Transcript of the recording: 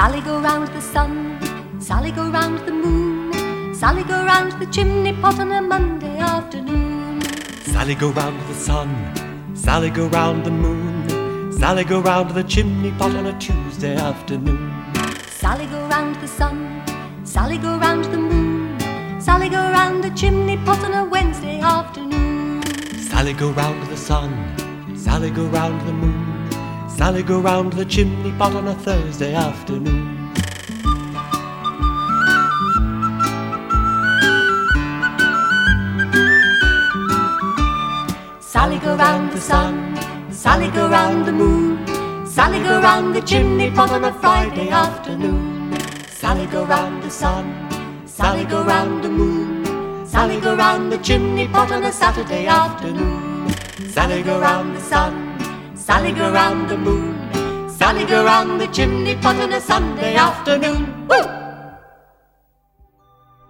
Sally go round the sun, Sally go round the moon, Sally go round the chimney pot on a Monday afternoon. Sally go round the sun, Sally go round the moon, Sally go round the chimney pot on a Tuesday afternoon. Sally go round the sun, Sally go round the moon, Sally go round the chimney pot on a Wednesday afternoon. Sally go round the sun, Sally go round the moon, Sally go round the chimney pot on a Thursday afternoon. Sally go round the sun, Sally go round the moon, Sally go round the chimney pot on a Friday afternoon. Sally go round the sun, Sally go round the moon, Sally go round the chimney pot on a Saturday afternoon. Sally go round the sun, Sally go round the moon, Sally go round the chimney pot on a Sunday afternoon.